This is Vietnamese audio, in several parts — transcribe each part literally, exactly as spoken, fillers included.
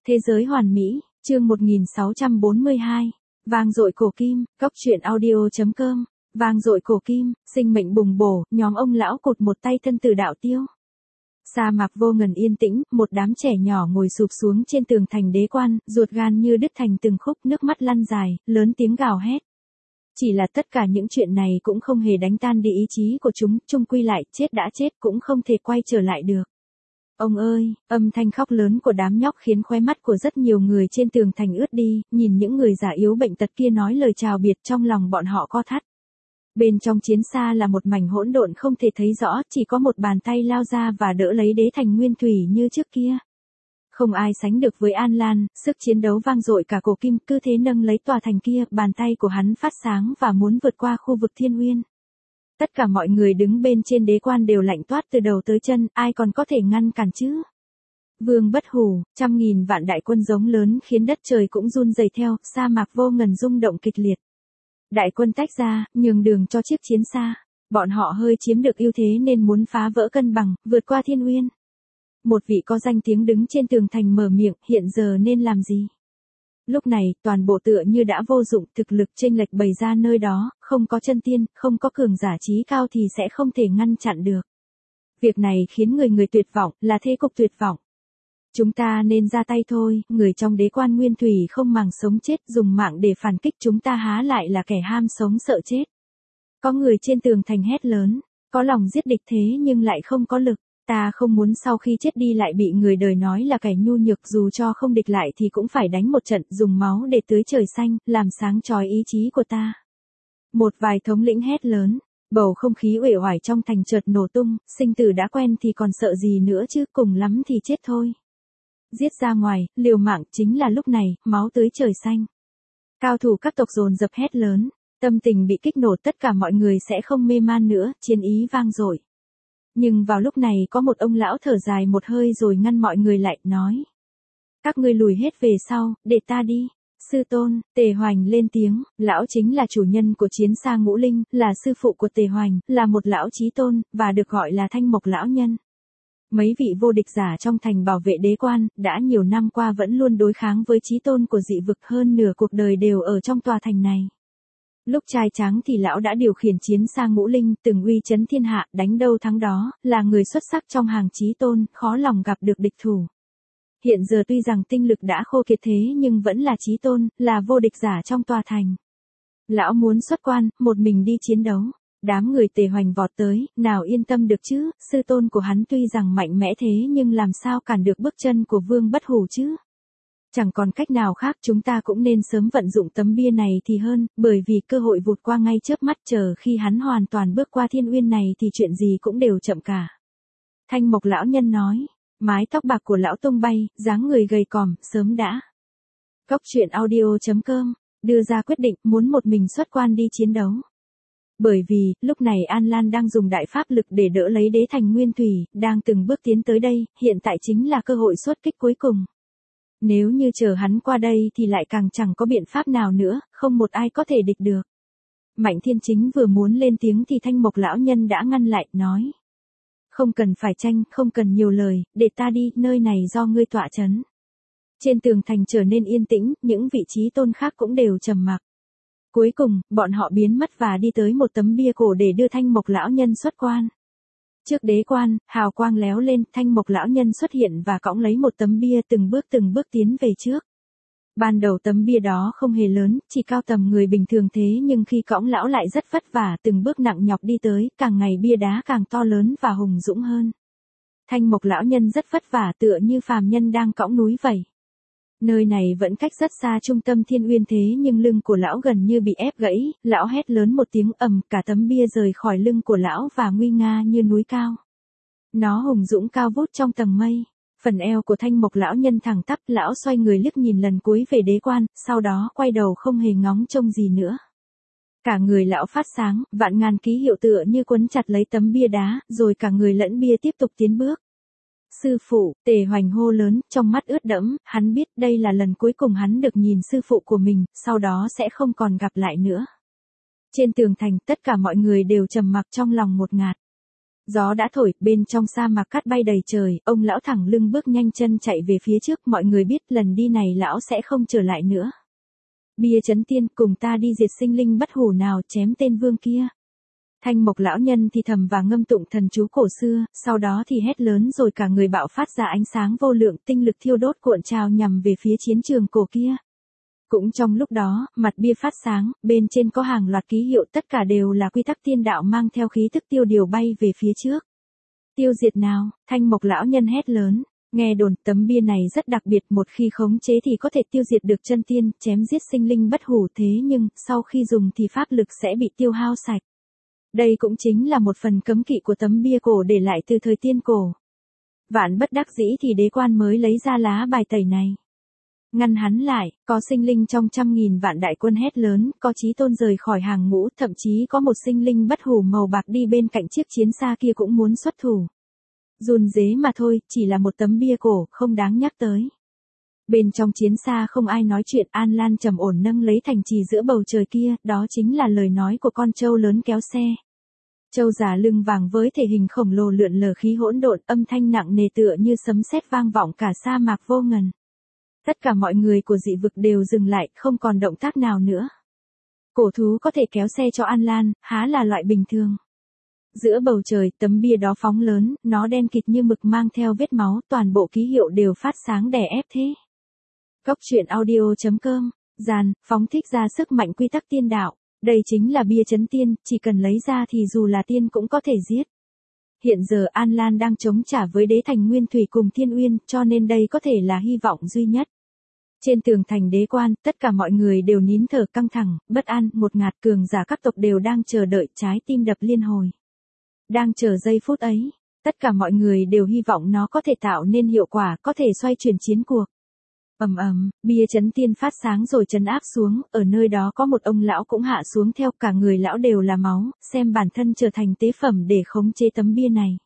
Thế giới hoàn mỹ, chương một nghìn sáu trăm bốn mươi hai. Vang dội cổ kim, góc truyện audio chấm com. Vang dội cổ kim, sinh mệnh bùng bổ, nhóm ông lão cụt một tay thân tử đạo tiêu. Sa mạc vô ngần yên tĩnh, một đám trẻ nhỏ ngồi sụp xuống trên tường thành đế quan, ruột gan như đứt thành từng khúc, nước mắt lăn dài, lớn tiếng gào hét. Chỉ là tất cả những chuyện này cũng không hề đánh tan đi ý chí của chúng, chung quy lại, chết đã chết cũng không thể quay trở lại được. Ông ơi, âm thanh khóc lớn của đám nhóc khiến khóe mắt của rất nhiều người trên tường thành ướt đi, nhìn những người già yếu bệnh tật kia nói lời chào biệt trong lòng bọn họ co thắt. Bên trong chiến xa là một mảnh hỗn độn không thể thấy rõ, chỉ có một bàn tay lao ra và đỡ lấy đế thành nguyên thủy như trước kia. Không ai sánh được với An Lan, sức chiến đấu vang dội cả cổ kim, cứ thế nâng lấy tòa thành kia, bàn tay của hắn phát sáng và muốn vượt qua khu vực thiên uyên. Tất cả mọi người đứng bên trên đế quan đều lạnh toát từ đầu tới chân, ai còn có thể ngăn cản chứ? Vương Bất Hủ, trăm nghìn vạn đại quân giống lớn khiến đất trời cũng run rẩy theo, sa mạc vô ngần rung động kịch liệt. Đại quân tách ra, nhường đường cho chiếc chiến xa. Bọn họ hơi chiếm được ưu thế nên muốn phá vỡ cân bằng, vượt qua thiên uyên. Một vị có danh tiếng đứng trên tường thành mở miệng, hiện giờ nên làm gì? Lúc này, toàn bộ tựa như đã vô dụng, thực lực chênh lệch bày ra nơi đó, không có chân tiên, không có cường giả trí cao thì sẽ không thể ngăn chặn được. Việc này khiến người người tuyệt vọng, là thế cục tuyệt vọng. Chúng ta nên ra tay thôi, người trong đế quan nguyên thủy không màng sống chết, dùng mạng để phản kích, chúng ta há lại là kẻ ham sống sợ chết. Có người trên tường thành hét lớn, có lòng giết địch thế nhưng lại không có lực. Ta không muốn sau khi chết đi lại bị người đời nói là kẻ nhu nhược, dù cho không địch lại thì cũng phải đánh một trận, dùng máu để tưới trời xanh, làm sáng chói ý chí của ta. Một vài thống lĩnh hét lớn, bầu không khí uể oải trong thành chợt nổ tung, sinh tử đã quen thì còn sợ gì nữa chứ, cùng lắm thì chết thôi. Giết ra ngoài, liều mạng, chính là lúc này, máu tưới trời xanh. Cao thủ các tộc dồn dập hét lớn, tâm tình bị kích nổ, tất cả mọi người sẽ không mê man nữa, chiến ý vang dội. Nhưng vào lúc này có một ông lão thở dài một hơi rồi ngăn mọi người lại, nói. Các ngươi lùi hết về sau, để ta đi. Sư tôn, Tề Hoành lên tiếng, lão chính là chủ nhân của chiến xa ngũ linh, là sư phụ của Tề Hoành, là một lão chí tôn, và được gọi là Thanh Mộc lão nhân. Mấy vị vô địch giả trong thành bảo vệ đế quan, đã nhiều năm qua vẫn luôn đối kháng với chí tôn của dị vực, hơn nửa cuộc đời đều ở trong tòa thành này. Lúc trai tráng thì lão đã điều khiển chiến xa ngũ linh, từng uy chấn thiên hạ, đánh đâu thắng đó, là người xuất sắc trong hàng chí tôn, khó lòng gặp được địch thủ. Hiện giờ tuy rằng tinh lực đã khô kiệt thế nhưng vẫn là chí tôn, là vô địch giả trong tòa thành. Lão muốn xuất quan, một mình đi chiến đấu. Đám người Tề Hoành vọt tới, nào yên tâm được chứ, sư tôn của hắn tuy rằng mạnh mẽ thế nhưng làm sao cản được bước chân của Vương Bất Hủ chứ? Chẳng còn cách nào khác, chúng ta cũng nên sớm vận dụng tấm bia này thì hơn, bởi vì cơ hội vụt qua ngay chớp mắt, chờ khi hắn hoàn toàn bước qua thiên uyên này thì chuyện gì cũng đều chậm cả. Thanh Mộc lão nhân nói, mái tóc bạc của lão tung bay, dáng người gầy còm, sớm đã. Góc truyện audio chấm com, đưa ra quyết định muốn một mình xuất quan đi chiến đấu. Bởi vì, lúc này An Lan đang dùng đại pháp lực để đỡ lấy đế thành nguyên thủy, đang từng bước tiến tới đây, hiện tại chính là cơ hội xuất kích cuối cùng. Nếu như chờ hắn qua đây thì lại càng chẳng có biện pháp nào nữa, không một ai có thể địch được. Mạnh Thiên Chính vừa muốn lên tiếng thì Thanh Mộc lão nhân đã ngăn lại, nói. Không cần phải tranh, không cần nhiều lời, để ta đi, nơi này do ngươi tọa chấn. Trên tường thành trở nên yên tĩnh, những vị trí tôn khác cũng đều trầm mặc. Cuối cùng, bọn họ biến mất và đi tới một tấm bia cổ để đưa Thanh Mộc lão nhân xuất quan. Trước đế quan, hào quang léo lên, Thanh Mộc lão nhân xuất hiện và cõng lấy một tấm bia, từng bước từng bước tiến về trước. Ban đầu tấm bia đó không hề lớn, chỉ cao tầm người bình thường thế nhưng khi cõng lão lại rất vất vả, từng bước nặng nhọc đi tới, càng ngày bia đá càng to lớn và hùng dũng hơn. Thanh Mộc lão nhân rất vất vả, tựa như phàm nhân đang cõng núi vậy. Nơi này vẫn cách rất xa trung tâm thiên uyên thế nhưng lưng của lão gần như bị ép gãy, lão hét lớn một tiếng ầm, cả tấm bia rời khỏi lưng của lão và nguy nga như núi cao. Nó hùng dũng cao vút trong tầng mây. Phần eo của Thanh Mộc lão nhân thẳng tắp, lão xoay người liếc nhìn lần cuối về đế quan, sau đó quay đầu không hề ngóng trông gì nữa. Cả người lão phát sáng, vạn ngàn ký hiệu tựa như quấn chặt lấy tấm bia đá, rồi cả người lẫn bia tiếp tục tiến bước. Sư phụ, Tề Hoành hô lớn, trong mắt ướt đẫm, hắn biết đây là lần cuối cùng hắn được nhìn sư phụ của mình, sau đó sẽ không còn gặp lại nữa. Trên tường thành, tất cả mọi người đều trầm mặc trong lòng một ngạt. Gió đã thổi, bên trong sa mạc cát bay đầy trời, ông lão thẳng lưng bước nhanh chân chạy về phía trước, mọi người biết lần đi này lão sẽ không trở lại nữa. Bia chấn tiên, cùng ta đi diệt sinh linh bất hủ nào, chém tên vương kia. Thanh mộc lão nhân thì thầm và ngâm tụng thần chú cổ xưa, sau đó thì hét lớn rồi cả người bạo phát ra ánh sáng vô lượng, tinh lực thiêu đốt cuộn trào nhằm về phía chiến trường cổ kia. Cũng trong lúc đó, mặt bia phát sáng, bên trên có hàng loạt ký hiệu, tất cả đều là quy tắc tiên đạo mang theo khí thức tiêu điều bay về phía trước. Tiêu diệt nào, thanh mộc lão nhân hét lớn, nghe đồn tấm bia này rất đặc biệt, một khi khống chế thì có thể tiêu diệt được chân tiên, chém giết sinh linh bất hủ, thế nhưng, sau khi dùng thì pháp lực sẽ bị tiêu hao sạch. Đây cũng chính là một phần cấm kỵ của tấm bia cổ để lại từ thời tiên cổ. Vạn bất đắc dĩ thì đế quan mới lấy ra lá bài tẩy này. Ngăn hắn lại, có sinh linh trong trăm nghìn vạn đại quân hét lớn, có chí tôn rời khỏi hàng ngũ, thậm chí có một sinh linh bất hủ màu bạc đi bên cạnh chiếc chiến xa kia cũng muốn xuất thủ. Run rế mà thôi, chỉ là một tấm bia cổ, không đáng nhắc tới. Bên trong chiến xa không ai nói chuyện, An Lan trầm ổn nâng lấy thành trì giữa bầu trời kia, đó chính là lời nói của con trâu lớn kéo xe. Trâu già lưng vàng với thể hình khổng lồ lượn lờ khí hỗn độn, âm thanh nặng nề tựa như sấm sét vang vọng cả sa mạc vô ngần. Tất cả mọi người của dị vực đều dừng lại, không còn động tác nào nữa. Cổ thú có thể kéo xe cho An Lan, há là loại bình thường. Giữa bầu trời, tấm bia đó phóng lớn, nó đen kịt như mực mang theo vết máu, toàn bộ ký hiệu đều phát sáng đè ép thế. Cốc truyện audio chấm com, giàn, phóng thích ra sức mạnh quy tắc tiên đạo. Đây chính là bia chấn tiên, chỉ cần lấy ra thì dù là tiên cũng có thể giết. Hiện giờ An Lan đang chống trả với đế thành Nguyên Thủy cùng Thiên Uyên, cho nên đây có thể là hy vọng duy nhất. Trên tường thành đế quan, tất cả mọi người đều nín thở căng thẳng, bất an, một ngạt, cường giả các tộc đều đang chờ đợi, trái tim đập liên hồi. Đang chờ giây phút ấy, tất cả mọi người đều hy vọng nó có thể tạo nên hiệu quả, có thể xoay chuyển chiến cuộc. Ầm ầm, bia chấn tiên phát sáng rồi chấn áp xuống, ở nơi đó có một ông lão cũng hạ xuống theo, cả người lão đều là máu, xem bản thân trở thành tế phẩm để khống chế tấm bia này.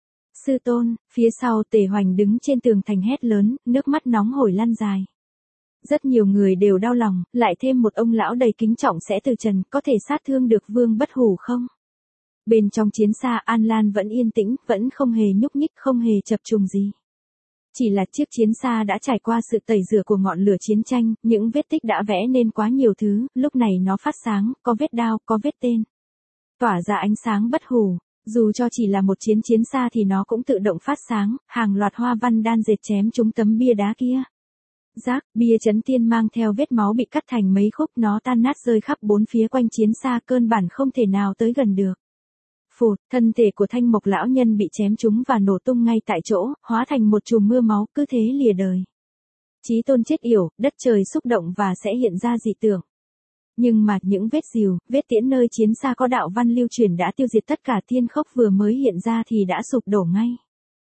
Sư tôn, phía sau Tề Hoành đứng trên tường thành hét lớn, nước mắt nóng hổi lăn dài. Rất nhiều người đều đau lòng, lại thêm một ông lão đầy kính trọng sẽ từ trần, có thể sát thương được vương bất hủ không? Bên trong chiến xa An Lan vẫn yên tĩnh, vẫn không hề nhúc nhích, không hề chập trùng gì. Chỉ là chiếc chiến xa đã trải qua sự tẩy rửa của ngọn lửa chiến tranh, những vết tích đã vẽ nên quá nhiều thứ, lúc này nó phát sáng, có vết đao, có vết tên. Tỏa ra ánh sáng bất hủ, dù cho chỉ là một chiến chiến xa thì nó cũng tự động phát sáng, hàng loạt hoa văn đan dệt chém trúng tấm bia đá kia. Rác, bia chấn tiên mang theo vết máu bị cắt thành mấy khúc, nó tan nát rơi khắp bốn phía quanh chiến xa, cơn bản không thể nào tới gần được. Phụt, thân thể của thanh mộc lão nhân bị chém trúng và nổ tung ngay tại chỗ, hóa thành một chùm mưa máu, cứ thế lìa đời. Chí tôn chết yểu, đất trời xúc động và sẽ hiện ra dị tượng. Nhưng mà những vết rìu, vết tiễn nơi chiến xa có đạo văn lưu truyền đã tiêu diệt tất cả, thiên khốc vừa mới hiện ra thì đã sụp đổ ngay.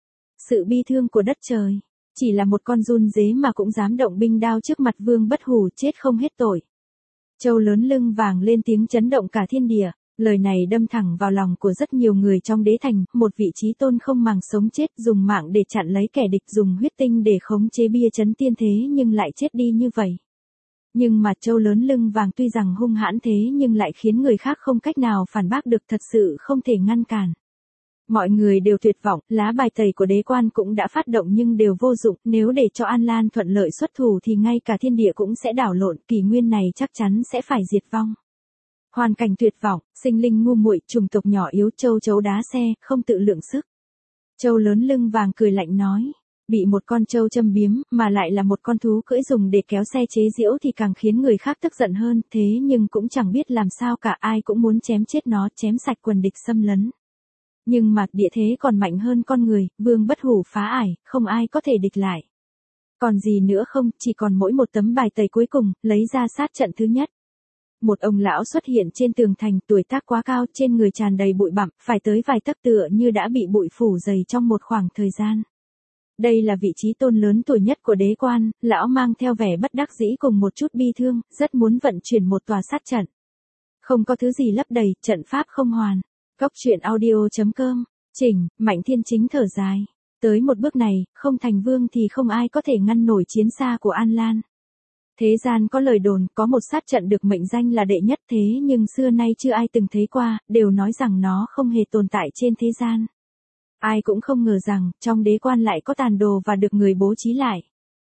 Sự bi thương của đất trời, chỉ là một con run dế mà cũng dám động binh đao trước mặt vương bất hủ, chết không hết tội. Châu lớn lưng vàng lên tiếng chấn động cả thiên địa. Lời này đâm thẳng vào lòng của rất nhiều người trong đế thành, một vị chí tôn không màng sống chết, dùng mạng để chặn lấy kẻ địch, dùng huyết tinh để khống chế bia chấn tiên thế nhưng lại chết đi như vậy. Nhưng mà châu lớn lưng vàng tuy rằng hung hãn thế nhưng lại khiến người khác không cách nào phản bác được, thật sự không thể ngăn cản. Mọi người đều tuyệt vọng, lá bài tẩy của đế quan cũng đã phát động nhưng đều vô dụng, nếu để cho An Lan thuận lợi xuất thủ thì ngay cả thiên địa cũng sẽ đảo lộn, kỷ nguyên này chắc chắn sẽ phải diệt vong. Hoàn cảnh tuyệt vọng, sinh linh ngu muội, chủng tộc nhỏ yếu, châu chấu đá xe, không tự lượng sức. Châu lớn lưng vàng cười lạnh nói, bị một con trâu châm biếm, mà lại là một con thú cưỡi dùng để kéo xe chế giễu thì càng khiến người khác tức giận hơn, thế nhưng cũng chẳng biết làm sao cả, ai cũng muốn chém chết nó, chém sạch quần địch xâm lấn. Nhưng mà địa thế còn mạnh hơn con người, vương bất hủ phá ải, không ai có thể địch lại. Còn gì nữa không, chỉ còn mỗi một tấm bài tẩy cuối cùng, lấy ra sát trận thứ nhất. Một ông lão xuất hiện trên tường thành, tuổi tác quá cao, trên người tràn đầy bụi bặm, phải tới vài tấc, tựa như đã bị bụi phủ dày trong một khoảng thời gian. Đây là vị trí tôn lớn tuổi nhất của đế quan, lão mang theo vẻ bất đắc dĩ cùng một chút bi thương, rất muốn vận chuyển một tòa sát trận. Không có thứ gì lấp đầy, trận pháp không hoàn. Cốc truyện audio chấm com, chỉnh, Mạnh Thiên Chính thở dài. Tới một bước này, không thành vương thì không ai có thể ngăn nổi chiến xa của An Lan. Thế gian có lời đồn, có một sát trận được mệnh danh là đệ nhất, thế nhưng xưa nay chưa ai từng thấy qua, đều nói rằng nó không hề tồn tại trên thế gian. Ai cũng không ngờ rằng, trong đế quan lại có tàn đồ và được người bố trí lại.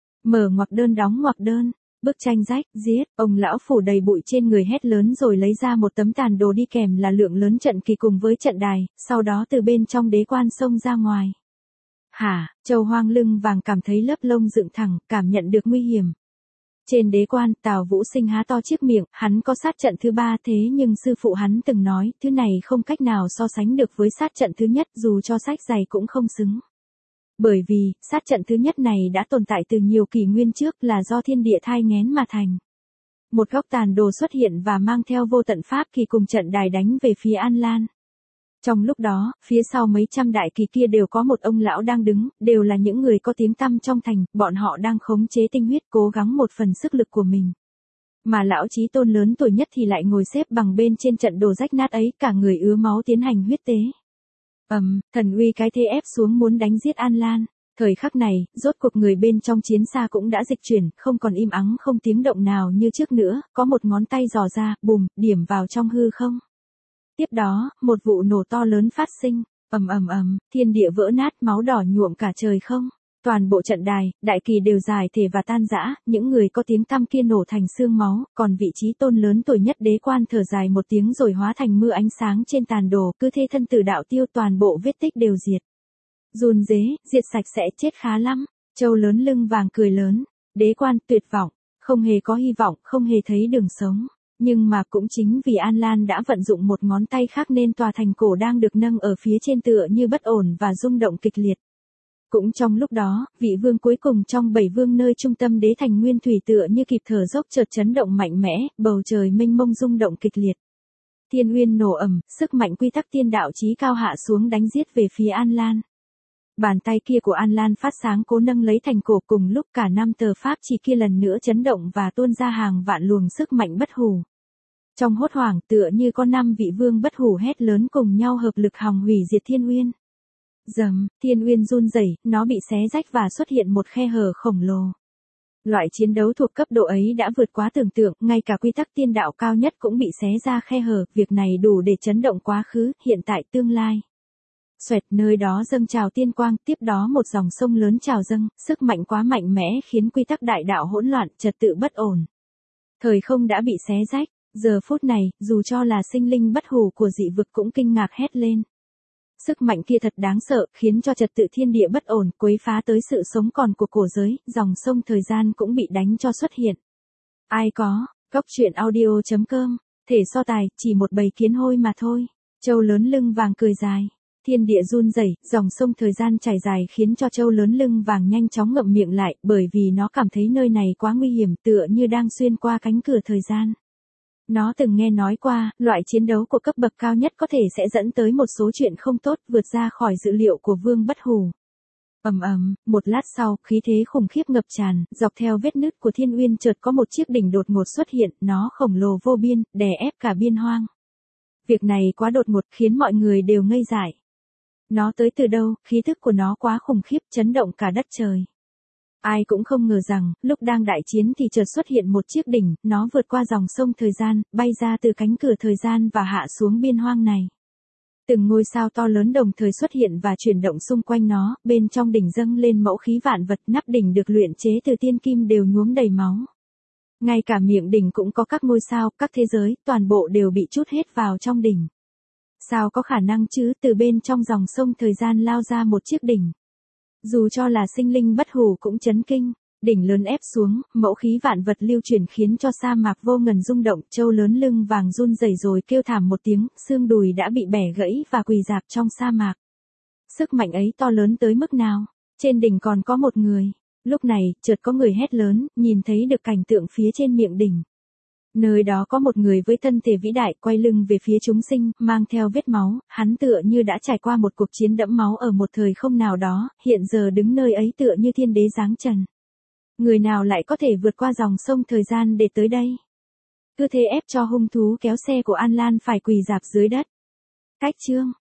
Mở ngoặc đơn đóng ngoặc đơn, bức tranh rách, giết, ông lão phủ đầy bụi trên người hét lớn rồi lấy ra một tấm tàn đồ đi kèm là lượng lớn trận kỳ cùng với trận đài, sau đó từ bên trong đế quan xông ra ngoài. Hả, Châu Hoang lưng vàng cảm thấy lớp lông dựng thẳng, cảm nhận được nguy hiểm. Trên đế quan, Tào Vũ Sinh há to chiếc miệng, hắn có sát trận thứ ba thế nhưng sư phụ hắn từng nói, thứ này không cách nào so sánh được với sát trận thứ nhất dù cho sách dày cũng không xứng. Bởi vì, sát trận thứ nhất này đã tồn tại từ nhiều kỷ nguyên trước là do thiên địa thai nghén mà thành. Một góc tàn đồ xuất hiện và mang theo vô tận pháp kỳ cùng trận đài đánh về phía An Lan. Trong lúc đó, phía sau mấy trăm đại kỳ kia đều có một ông lão đang đứng, đều là những người có tiếng tăm trong thành, bọn họ đang khống chế tinh huyết cố gắng một phần sức lực của mình. Mà lão chí tôn lớn tuổi nhất thì lại ngồi xếp bằng bên trên trận đồ rách nát ấy, cả người ứa máu tiến hành huyết tế. Ầm, um, thần uy cái thế ép xuống muốn đánh giết An Lan. Thời khắc này, rốt cuộc người bên trong chiến xa cũng đã dịch chuyển, không còn im ắng không tiếng động nào như trước nữa, có một ngón tay dò ra, bùm, điểm vào trong hư không. Tiếp đó, một vụ nổ to lớn phát sinh, ầm ầm ầm, thiên địa vỡ nát, máu đỏ nhuộm cả trời không. Toàn bộ trận đài, đại kỳ đều giải thể và tan rã, những người có tiếng tăm kia nổ thành xương máu, còn vị trí tôn lớn tuổi nhất đế quan thở dài một tiếng rồi hóa thành mưa ánh sáng trên tàn đồ, cứ thế thân tử đạo tiêu, toàn bộ vết tích đều diệt. Run rế, diệt sạch sẽ, chết khá lắm. Châu lớn lưng vàng cười lớn, đế quan tuyệt vọng, không hề có hy vọng, không hề thấy đường sống. Nhưng mà cũng chính vì An Lan đã vận dụng một ngón tay khác nên tòa thành cổ đang được nâng ở phía trên tựa như bất ổn và rung động kịch liệt. Cũng trong lúc đó, vị vương cuối cùng trong bảy vương nơi trung tâm đế thành nguyên thủy tựa như kịp thở dốc chợt chấn động mạnh mẽ, bầu trời mênh mông rung động kịch liệt. Thiên uyên nổ ầm, sức mạnh quy tắc tiên đạo chí cao hạ xuống đánh giết về phía An Lan. Bàn tay kia của An Lan phát sáng cố nâng lấy thành cổ, cùng lúc cả năm tờ pháp chỉ kia lần nữa chấn động và tuôn ra hàng vạn luồng sức mạnh bất hủ. Trong hốt hoảng tựa như có năm vị vương bất hủ hét lớn cùng nhau hợp lực hòng hủy diệt thiên uyên. Dầm, thiên uyên run rẩy, nó bị xé rách và xuất hiện một khe hở khổng lồ. Loại chiến đấu thuộc cấp độ ấy đã vượt quá tưởng tượng, ngay cả quy tắc tiên đạo cao nhất cũng bị xé ra khe hở, việc này đủ để chấn động quá khứ, hiện tại, tương lai. Xoẹt, nơi đó dâng trào tiên quang, tiếp đó một dòng sông lớn trào dâng, sức mạnh quá mạnh mẽ khiến quy tắc đại đạo hỗn loạn, trật tự bất ổn. Thời không đã bị xé rách, giờ phút này, dù cho là sinh linh bất hủ của dị vực cũng kinh ngạc hét lên. Sức mạnh kia thật đáng sợ, khiến cho trật tự thiên địa bất ổn, quấy phá tới sự sống còn của cổ giới, dòng sông thời gian cũng bị đánh cho xuất hiện. Ai có, góc truyện audio chấm com, thể so tài, chỉ một bầy kiến hôi mà thôi. Châu lớn lưng vàng cười dài. Thiên địa run rẩy, dòng sông thời gian chảy dài khiến cho Châu lớn lưng vàng nhanh chóng ngậm miệng lại, bởi vì nó cảm thấy nơi này quá nguy hiểm, tựa như đang xuyên qua cánh cửa thời gian. Nó từng nghe nói qua, loại chiến đấu của cấp bậc cao nhất có thể sẽ dẫn tới một số chuyện không tốt, vượt ra khỏi dự liệu của vương bất hủ. Ầm ầm, một lát sau, khí thế khủng khiếp ngập tràn, dọc theo vết nứt của thiên uyên chợt có một chiếc đỉnh đột ngột xuất hiện, nó khổng lồ vô biên, đè ép cả biên hoang. Việc này quá đột ngột khiến mọi người đều ngây dại. Nó tới từ đâu, khí thức của nó quá khủng khiếp, chấn động cả đất trời. Ai cũng không ngờ rằng, lúc đang đại chiến thì chợt xuất hiện một chiếc đỉnh, nó vượt qua dòng sông thời gian, bay ra từ cánh cửa thời gian và hạ xuống biên hoang này. Từng ngôi sao to lớn đồng thời xuất hiện và chuyển động xung quanh nó, bên trong đỉnh dâng lên mẫu khí vạn vật, nắp đỉnh được luyện chế từ tiên kim đều nhuốm đầy máu. Ngay cả miệng đỉnh cũng có các ngôi sao, các thế giới, toàn bộ đều bị trút hết vào trong đỉnh. Sao có khả năng chứ, từ bên trong dòng sông thời gian lao ra một chiếc đỉnh. Dù cho là sinh linh bất hủ cũng chấn kinh, đỉnh lớn ép xuống, mẫu khí vạn vật lưu chuyển khiến cho sa mạc vô ngần rung động, Châu lớn lưng vàng run rẩy rồi kêu thảm một tiếng, xương đùi đã bị bẻ gãy và quỳ rạp trong sa mạc. Sức mạnh ấy to lớn tới mức nào? Trên đỉnh còn có một người. Lúc này, chợt có người hét lớn, nhìn thấy được cảnh tượng phía trên miệng đỉnh. Nơi đó có một người với thân thể vĩ đại quay lưng về phía chúng sinh, mang theo vết máu, hắn tựa như đã trải qua một cuộc chiến đẫm máu ở một thời không nào đó, hiện giờ đứng nơi ấy tựa như thiên đế giáng trần. Người nào lại có thể vượt qua dòng sông thời gian để tới đây? Cứ thế ép cho hung thú kéo xe của An Lan phải quỳ rạp dưới đất. Cách chương